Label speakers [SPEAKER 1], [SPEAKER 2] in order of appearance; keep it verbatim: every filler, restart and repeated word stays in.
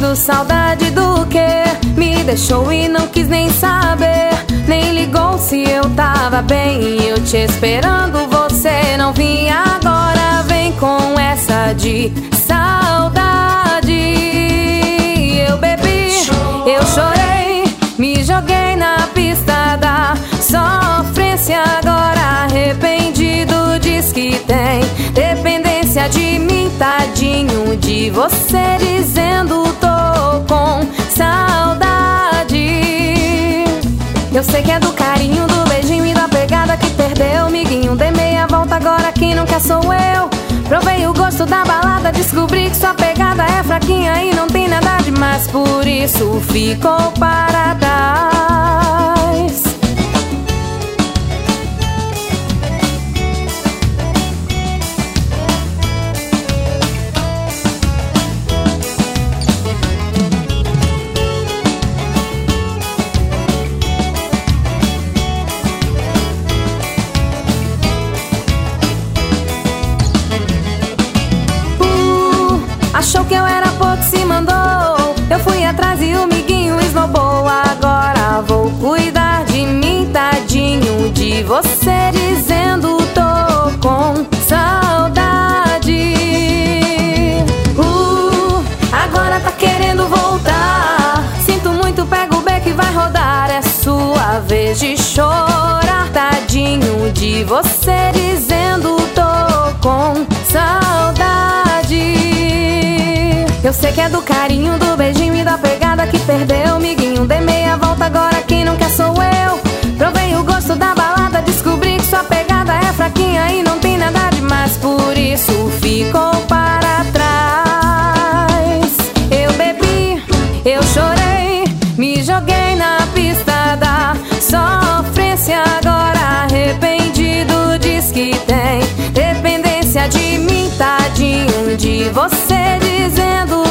[SPEAKER 1] fingindo saudade do quê? Me deixou e não quis nem saber, nem ligou se eu tava bem. Eu te esperando, você não vinha. Agora vem com essa de saudade. Eu bebi, eu chorei, me joguei na pista da sofrência. Agora arrependido diz que tem dependência de mim, tadinho de você, dizendo tô com saudade. Eu sei que é do carinho, do beijinho e da pegada que perdeu. Miguinho, dei meia volta, agora quem não quer sou eu. Provei o gosto da balada, descobri que sua pegada é fraquinha e não tem nada demais, por isso ficou para trás. Achou que eu era pouco, se mandou. Eu fui atrás e o miguinho esnobou. Agora vou cuidar de mim, tadinho de você, dizendo tô com saudade. Uh, agora tá querendo voltar. Sinto muito, pega o beco e vai rodar. É sua vez de chorar, tadinho de você, dizendo tô com saudade. Eu sei que é do carinho, do beijinho e da pegada que perdeu. Miguinho, dei meia volta, agora quem não quer sou eu. Provei o gosto da balada, descobri que sua pegada é fraquinha e não tem nada demais, por isso ficou para trás. Eu bebi, eu chorei, me joguei na pista da sofrência. Agora arrependido diz que tem dependência de mim, tadinho de você, dizendo